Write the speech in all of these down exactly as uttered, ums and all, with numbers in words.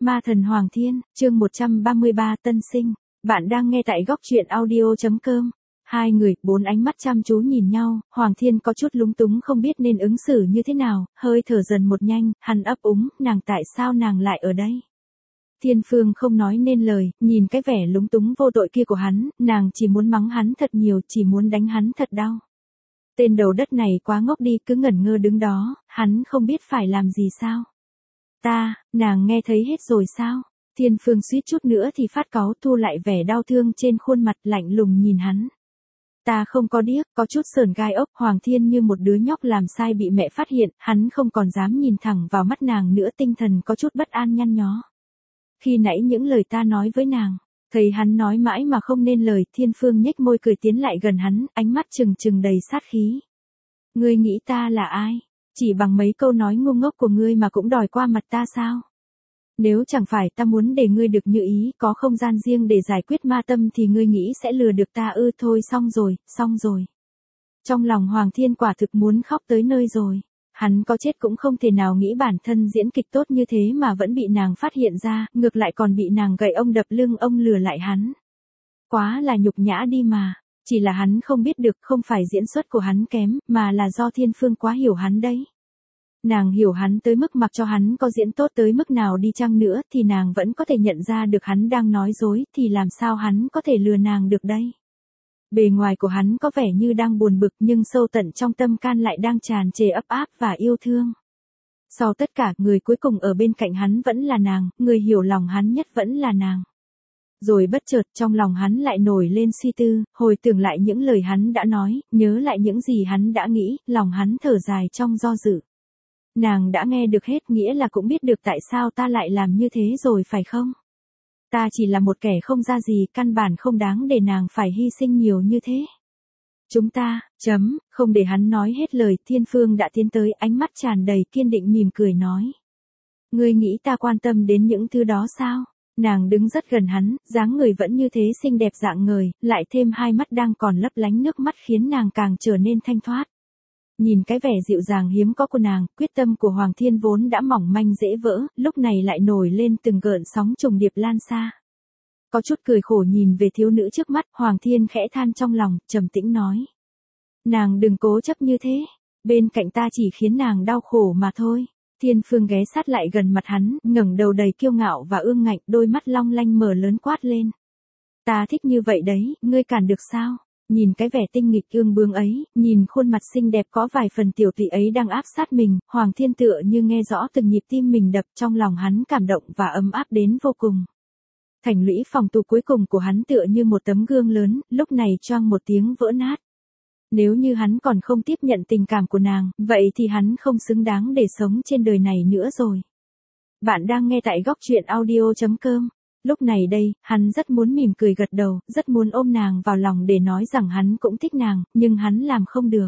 Ma thần Hoàng Thiên, chương một trăm ba mươi ba Tân sinh. Bạn đang nghe tại góc truyện audio chấm com. Hai người, bốn ánh mắt chăm chú nhìn nhau, Hoàng Thiên có chút lúng túng không biết nên ứng xử như thế nào, hơi thở dần một nhanh, hắn ấp úng, nàng tại sao nàng lại ở đây? Thiên Phương không nói nên lời, nhìn cái vẻ lúng túng vô tội kia của hắn, nàng chỉ muốn mắng hắn thật nhiều, chỉ muốn đánh hắn thật đau. Tên đầu đất này quá ngốc đi, cứ ngẩn ngơ đứng đó, hắn không biết phải làm gì sao. Ta, nàng nghe thấy hết rồi sao? Thiên Phương suýt chút nữa thì phát cáu, thu lại vẻ đau thương trên khuôn mặt, lạnh lùng nhìn hắn. Ta không có điếc, có chút sởn gai ốc. Hoàng Thiên như một đứa nhóc làm sai bị mẹ phát hiện, hắn không còn dám nhìn thẳng vào mắt nàng nữa, tinh thần có chút bất an nhăn nhó. Khi nãy những lời ta nói với nàng, thấy hắn nói mãi mà không nên lời, Thiên Phương nhếch môi cười tiến lại gần hắn, ánh mắt trừng trừng đầy sát khí. Ngươi nghĩ ta là ai? Chỉ bằng mấy câu nói ngu ngốc của ngươi mà cũng đòi qua mặt ta sao? Nếu chẳng phải ta muốn để ngươi được như ý, có không gian riêng để giải quyết ma tâm thì ngươi nghĩ sẽ lừa được ta ư? Thôi xong rồi, xong rồi. Trong lòng Hoàng Thiên quả thực muốn khóc tới nơi rồi. Hắn có chết cũng không thể nào nghĩ bản thân diễn kịch tốt như thế mà vẫn bị nàng phát hiện ra, ngược lại còn bị nàng gậy ông đập lưng ông lừa lại hắn. Quá là nhục nhã đi mà. Chỉ là hắn không biết được, không phải diễn xuất của hắn kém, mà là do Thiên Phương quá hiểu hắn đấy. Nàng hiểu hắn tới mức mặc cho hắn có diễn tốt tới mức nào đi chăng nữa thì nàng vẫn có thể nhận ra được hắn đang nói dối, thì làm sao hắn có thể lừa nàng được đây. Bề ngoài của hắn có vẻ như đang buồn bực nhưng sâu tận trong tâm can lại đang tràn trề ấp áp và yêu thương. Sau tất cả, người cuối cùng ở bên cạnh hắn vẫn là nàng, người hiểu lòng hắn nhất vẫn là nàng. Rồi bất chợt trong lòng hắn lại nổi lên suy tư, hồi tưởng lại những lời hắn đã nói, nhớ lại những gì hắn đã nghĩ, lòng hắn thở dài trong do dự. Nàng đã nghe được hết, nghĩa là cũng biết được tại sao ta lại làm như thế rồi phải không? Ta chỉ là một kẻ không ra gì, căn bản không đáng để nàng phải hy sinh nhiều như thế. Chúng ta, chấm, không để hắn nói hết lời, Thiên Phương đã tiến tới, ánh mắt tràn đầy kiên định mỉm cười nói. Ngươi nghĩ ta quan tâm đến những thứ đó sao? Nàng đứng rất gần hắn, dáng người vẫn như thế xinh đẹp dạng ngời, lại thêm hai mắt đang còn lấp lánh nước mắt khiến nàng càng trở nên thanh thoát. Nhìn cái vẻ dịu dàng hiếm có của nàng, quyết tâm của Hoàng Thiên vốn đã mỏng manh dễ vỡ, lúc này lại nổi lên từng gợn sóng trùng điệp lan xa. Có chút cười khổ nhìn về thiếu nữ trước mắt, Hoàng Thiên khẽ than trong lòng, trầm tĩnh nói. Nàng đừng cố chấp như thế, bên cạnh ta chỉ khiến nàng đau khổ mà thôi. Thiên Phương ghé sát lại gần mặt hắn, ngẩng đầu đầy kiêu ngạo và ương ngạnh, đôi mắt long lanh mở lớn quát lên. Ta thích như vậy đấy, ngươi cản được sao? Nhìn cái vẻ tinh nghịch ương bướng ấy, nhìn khuôn mặt xinh đẹp có vài phần tiểu tụy ấy đang áp sát mình, Hoàng Thiên tựa như nghe rõ từng nhịp tim mình đập, trong lòng hắn cảm động và ấm áp đến vô cùng. Thành lũy phòng tù cuối cùng của hắn tựa như một tấm gương lớn, lúc này choang một tiếng vỡ nát. Nếu như hắn còn không tiếp nhận tình cảm của nàng, vậy thì hắn không xứng đáng để sống trên đời này nữa rồi. Bạn đang nghe tại góc truyện audio chấm com. Lúc này đây, hắn rất muốn mỉm cười gật đầu, rất muốn ôm nàng vào lòng để nói rằng hắn cũng thích nàng, nhưng hắn làm không được.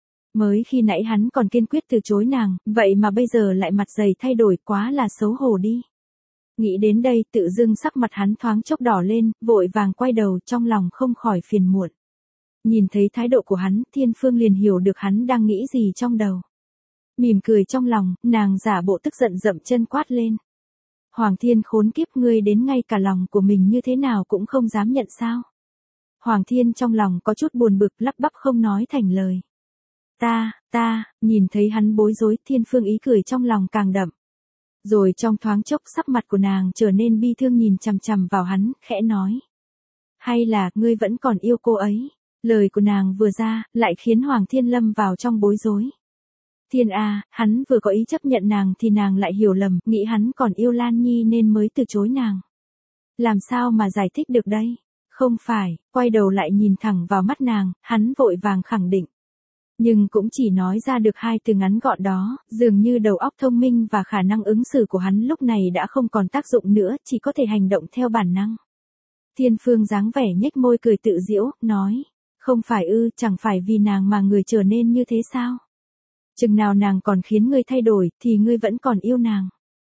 Mới khi nãy hắn còn kiên quyết từ chối nàng, vậy mà bây giờ lại mặt dày thay đổi, quá là xấu hổ đi. Nghĩ đến đây, tự dưng sắc mặt hắn thoáng chốc đỏ lên, vội vàng quay đầu, trong lòng không khỏi phiền muộn. Nhìn thấy thái độ của hắn, Thiên Phương liền hiểu được hắn đang nghĩ gì trong đầu. Mỉm cười trong lòng, nàng giả bộ tức giận dậm chân quát lên. Hoàng Thiên khốn kiếp, ngươi đến ngay cả lòng của mình như thế nào cũng không dám nhận sao? Hoàng Thiên trong lòng có chút buồn bực, lắp bắp không nói thành lời. Ta, ta, nhìn thấy hắn bối rối, Thiên Phương ý cười trong lòng càng đậm. Rồi trong thoáng chốc sắc mặt của nàng trở nên bi thương nhìn chằm chằm vào hắn, khẽ nói. Hay là, ngươi vẫn còn yêu cô ấy? Lời của nàng vừa ra, lại khiến Hoàng Thiên lâm vào trong bối rối. Thiên à, hắn vừa có ý chấp nhận nàng thì nàng lại hiểu lầm, nghĩ hắn còn yêu Lan Nhi nên mới từ chối nàng. Làm sao mà giải thích được đây? Không phải, quay đầu lại nhìn thẳng vào mắt nàng, hắn vội vàng khẳng định. Nhưng cũng chỉ nói ra được hai từ ngắn gọn đó, dường như đầu óc thông minh và khả năng ứng xử của hắn lúc này đã không còn tác dụng nữa, chỉ có thể hành động theo bản năng. Thiên Phương dáng vẻ nhếch môi cười tự giễu, nói. Không phải ư, chẳng phải vì nàng mà người trở nên như thế sao? Chừng nào nàng còn khiến ngươi thay đổi, thì ngươi vẫn còn yêu nàng.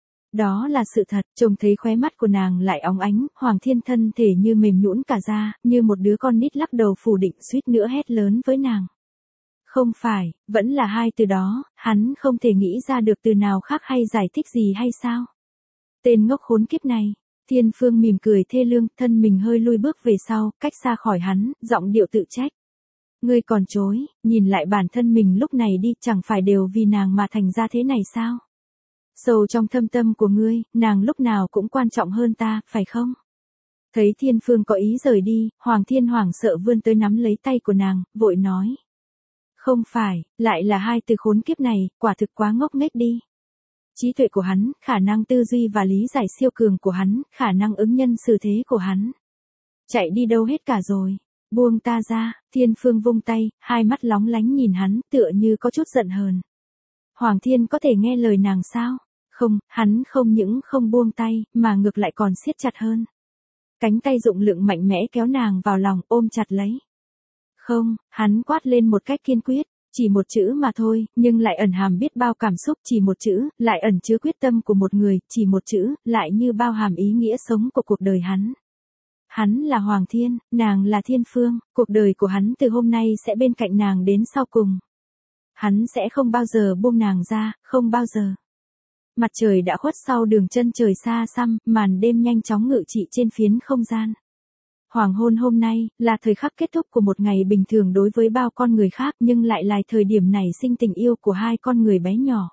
Đó là sự thật, trông thấy khóe mắt của nàng lại óng ánh, Hoàng Thiên thân thể như mềm nhũn cả ra, như một đứa con nít lắc đầu phủ định, suýt nữa hét lớn với nàng. Không phải, vẫn là hai từ đó, hắn không thể nghĩ ra được từ nào khác hay giải thích gì hay sao? Tên ngốc khốn kiếp này. Thiên Phương mỉm cười thê lương, thân mình hơi lui bước về sau, cách xa khỏi hắn, giọng điệu tự trách. Ngươi còn chối, nhìn lại bản thân mình lúc này đi, chẳng phải đều vì nàng mà thành ra thế này sao? Sâu trong thâm tâm của ngươi, nàng lúc nào cũng quan trọng hơn ta, phải không? Thấy Thiên Phương có ý rời đi, Hoàng Thiên hoảng sợ vươn tới nắm lấy tay của nàng, vội nói. Không phải, lại là hai từ khốn kiếp này, quả thực quá ngốc nghếch đi. Trí tuệ của hắn, khả năng tư duy và lý giải siêu cường của hắn, khả năng ứng nhân xử thế của hắn. Chạy đi đâu hết cả rồi. Buông ta ra, Thiên Phương vung tay, hai mắt lóng lánh nhìn hắn, tựa như có chút giận hờn. Hoàng Thiên có thể nghe lời nàng sao? Không, hắn không những không buông tay, mà ngược lại còn siết chặt hơn. Cánh tay dụng lượng mạnh mẽ kéo nàng vào lòng, ôm chặt lấy. Không, hắn quát lên một cách kiên quyết, chỉ một chữ mà thôi, nhưng lại ẩn hàm biết bao cảm xúc, chỉ một chữ, lại ẩn chứa quyết tâm của một người, chỉ một chữ, lại như bao hàm ý nghĩa sống của cuộc đời hắn. Hắn là Hoàng Thiên, nàng là Thiên Phương, cuộc đời của hắn từ hôm nay sẽ bên cạnh nàng đến sau cùng. Hắn sẽ không bao giờ buông nàng ra, không bao giờ. Mặt trời đã khuất sau đường chân trời xa xăm, màn đêm nhanh chóng ngự trị trên phiến không gian. Hoàng hôn hôm nay, là thời khắc kết thúc của một ngày bình thường đối với bao con người khác nhưng lại là thời điểm nảy sinh tình yêu của hai con người bé nhỏ.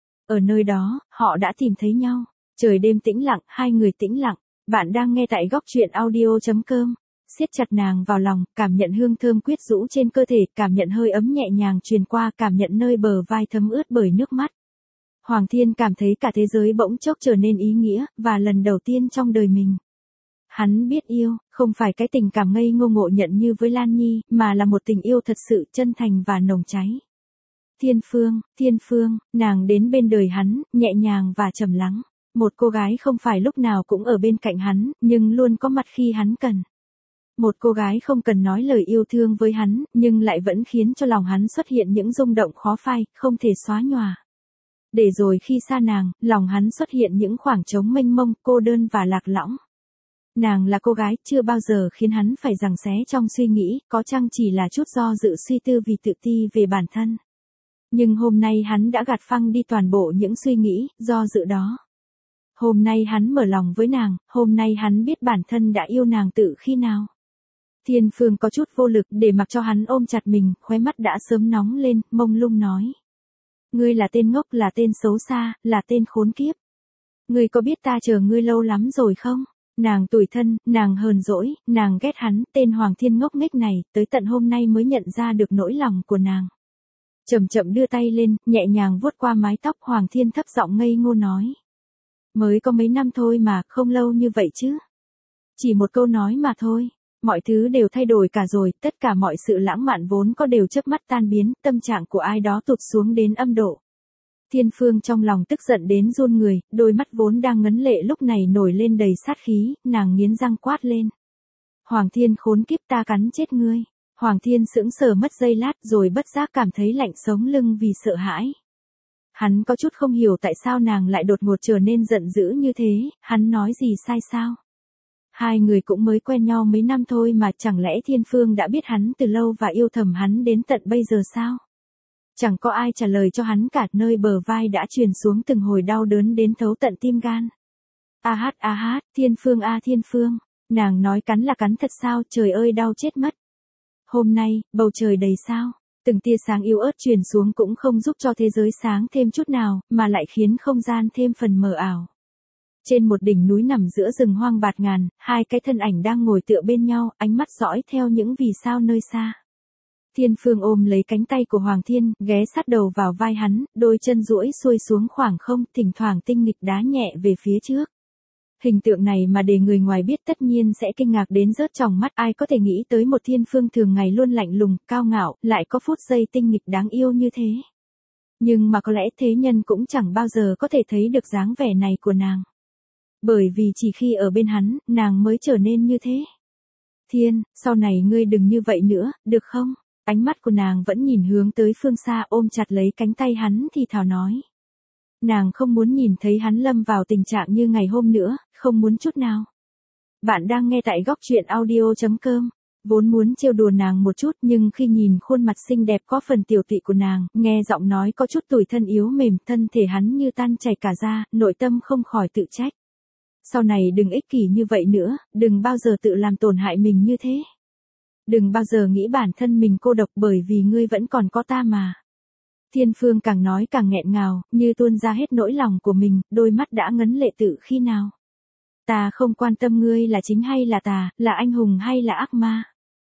Ở nơi đó, họ đã tìm thấy nhau. Trời đêm tĩnh lặng, hai người tĩnh lặng. Bạn đang nghe tại góc truyện audio chấm com. Siết chặt nàng vào lòng, cảm nhận hương thơm quyến rũ trên cơ thể, cảm nhận hơi ấm nhẹ nhàng truyền qua, cảm nhận nơi bờ vai thấm ướt bởi nước mắt. Hoàng Thiên cảm thấy cả thế giới bỗng chốc trở nên ý nghĩa, và lần đầu tiên trong đời mình. Hắn biết yêu, không phải cái tình cảm ngây ngô ngộ nhận như với Lan Nhi, mà là một tình yêu thật sự chân thành và nồng cháy. Thiên Phương, Thiên Phương, nàng đến bên đời hắn, nhẹ nhàng và trầm lắng. Một cô gái không phải lúc nào cũng ở bên cạnh hắn, nhưng luôn có mặt khi hắn cần. Một cô gái không cần nói lời yêu thương với hắn, nhưng lại vẫn khiến cho lòng hắn xuất hiện những rung động khó phai, không thể xóa nhòa. Để rồi khi xa nàng, lòng hắn xuất hiện những khoảng trống mênh mông, cô đơn và lạc lõng. Nàng là cô gái chưa bao giờ khiến hắn phải giằng xé trong suy nghĩ, có chăng chỉ là chút do dự suy tư vì tự ti về bản thân. Nhưng hôm nay hắn đã gạt phăng đi toàn bộ những suy nghĩ, do dự đó. Hôm nay hắn mở lòng với nàng, hôm nay hắn biết bản thân đã yêu nàng từ khi nào. Thiên Phương có chút vô lực để mặc cho hắn ôm chặt mình, khóe mắt đã sớm nóng lên, mông lung nói. Ngươi là tên ngốc, là tên xấu xa, là tên khốn kiếp. Ngươi có biết ta chờ ngươi lâu lắm rồi không? Nàng tủi thân, nàng hờn dỗi, nàng ghét hắn, tên Hoàng Thiên ngốc nghếch này, tới tận hôm nay mới nhận ra được nỗi lòng của nàng. Chậm chậm đưa tay lên, nhẹ nhàng vuốt qua mái tóc, Hoàng Thiên thấp giọng ngây ngô nói. Mới có mấy năm thôi mà, không lâu như vậy chứ. Chỉ một câu nói mà thôi. Mọi thứ đều thay đổi cả rồi, tất cả mọi sự lãng mạn vốn có đều chớp mắt tan biến, tâm trạng của ai đó tụt xuống đến âm độ. Thiên Phương trong lòng tức giận đến run người, đôi mắt vốn đang ngấn lệ lúc này nổi lên đầy sát khí, nàng nghiến răng quát lên. Hoàng Thiên khốn kiếp, ta cắn chết ngươi. Hoàng Thiên sững sờ mất giây lát rồi bất giác cảm thấy lạnh sống lưng vì sợ hãi. Hắn có chút không hiểu tại sao nàng lại đột ngột trở nên giận dữ như thế, hắn nói gì sai sao? Hai người cũng mới quen nhau mấy năm thôi mà chẳng lẽ Thiên Phương đã biết hắn từ lâu và yêu thầm hắn đến tận bây giờ sao? Chẳng có ai trả lời cho hắn cả, nơi bờ vai đã truyền xuống từng hồi đau đớn đến thấu tận tim gan. A hát a hát, Thiên Phương a Thiên Phương, nàng nói cắn là cắn thật sao, trời ơi đau chết mất. Hôm nay, bầu trời đầy sao, từng tia sáng yếu ớt truyền xuống cũng không giúp cho thế giới sáng thêm chút nào, mà lại khiến không gian thêm phần mờ ảo. Trên một đỉnh núi nằm giữa rừng hoang bạt ngàn, hai cái thân ảnh đang ngồi tựa bên nhau, ánh mắt dõi theo những vì sao nơi xa. Thiên Phương ôm lấy cánh tay của Hoàng Thiên, ghé sát đầu vào vai hắn, đôi chân duỗi xuôi xuống khoảng không, thỉnh thoảng tinh nghịch đá nhẹ về phía trước. Hình tượng này mà để người ngoài biết tất nhiên sẽ kinh ngạc đến rớt tròng mắt, ai có thể nghĩ tới một Thiên Phương thường ngày luôn lạnh lùng, cao ngạo, lại có phút giây tinh nghịch đáng yêu như thế. Nhưng mà có lẽ thế nhân cũng chẳng bao giờ có thể thấy được dáng vẻ này của nàng. Bởi vì chỉ khi ở bên hắn, nàng mới trở nên như thế. Thiên, sau này ngươi đừng như vậy nữa, được không? Ánh mắt của nàng vẫn nhìn hướng tới phương xa, ôm chặt lấy cánh tay hắn thì thào nói. Nàng không muốn nhìn thấy hắn lâm vào tình trạng như ngày hôm nữa, không muốn chút nào. Bạn đang nghe tại góc truyện audio chấm com. Vốn muốn trêu đùa nàng một chút nhưng khi nhìn khuôn mặt xinh đẹp có phần tiểu tụy của nàng, nghe giọng nói có chút tủi thân yếu mềm, thân thể hắn như tan chảy cả ra, nội tâm không khỏi tự trách. Sau này đừng ích kỷ như vậy nữa, đừng bao giờ tự làm tổn hại mình như thế. Đừng bao giờ nghĩ bản thân mình cô độc bởi vì ngươi vẫn còn có ta mà. Thiên Phương càng nói càng nghẹn ngào, như tuôn ra hết nỗi lòng của mình, đôi mắt đã ngấn lệ tự khi nào. Ta không quan tâm ngươi là chính hay là tà, là anh hùng hay là ác ma.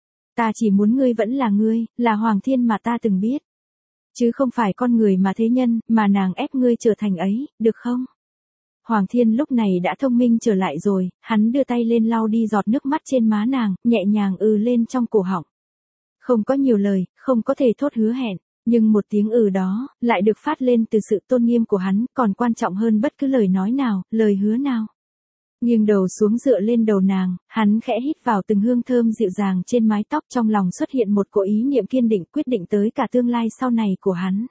Ta chỉ muốn ngươi vẫn là ngươi, là Hoàng Thiên mà ta từng biết. Chứ không phải con người mà thế nhân, mà nàng ép ngươi trở thành ấy, được không? Hoàng Thiên lúc này đã thông minh trở lại rồi, hắn đưa tay lên lau đi giọt nước mắt trên má nàng, nhẹ nhàng ừ lên trong cổ họng. Không có nhiều lời, không có thể thốt hứa hẹn, nhưng một tiếng ừ đó, lại được phát lên từ sự tôn nghiêm của hắn, còn quan trọng hơn bất cứ lời nói nào, lời hứa nào. Nghiêng đầu xuống dựa lên đầu nàng, hắn khẽ hít vào từng hương thơm dịu dàng trên mái tóc, trong lòng xuất hiện một cỗ ý niệm kiên định quyết định tới cả tương lai sau này của hắn.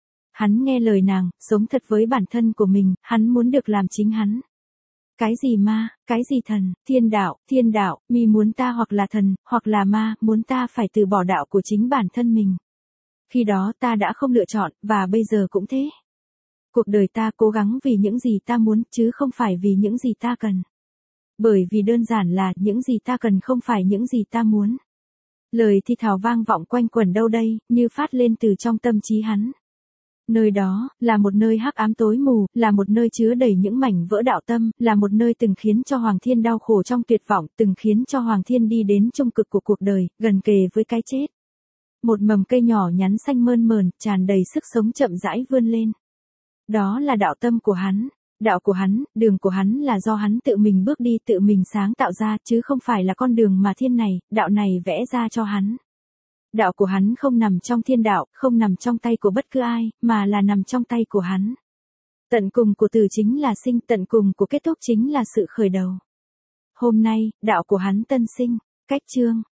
Hắn nghe lời nàng, sống thật với bản thân của mình, hắn muốn được làm chính hắn. Cái gì ma, cái gì thần, thiên đạo, thiên đạo, mi muốn ta hoặc là thần, hoặc là ma, muốn ta phải từ bỏ đạo của chính bản thân mình. Khi đó ta đã không lựa chọn, và bây giờ cũng thế. Cuộc đời ta cố gắng vì những gì ta muốn, chứ không phải vì những gì ta cần. Bởi vì đơn giản là, những gì ta cần không phải những gì ta muốn. Lời thì thào vang vọng quanh quẩn đâu đây, như phát lên từ trong tâm trí hắn. Nơi đó, là một nơi hắc ám tối mù, là một nơi chứa đầy những mảnh vỡ đạo tâm, là một nơi từng khiến cho Hoàng Thiên đau khổ trong tuyệt vọng, từng khiến cho Hoàng Thiên đi đến trung cực của cuộc đời, gần kề với cái chết. Một mầm cây nhỏ nhắn xanh mơn mởn, tràn đầy sức sống chậm rãi vươn lên. Đó là đạo tâm của hắn, đạo của hắn, đường của hắn là do hắn tự mình bước đi, tự mình sáng tạo ra, chứ không phải là con đường mà thiên này, đạo này vẽ ra cho hắn. Đạo của hắn không nằm trong thiên đạo, không nằm trong tay của bất cứ ai, mà là nằm trong tay của hắn. Tận cùng của từ chính là sinh, tận cùng của kết thúc chính là sự khởi đầu. Hôm nay, đạo của hắn tân sinh, cách chương.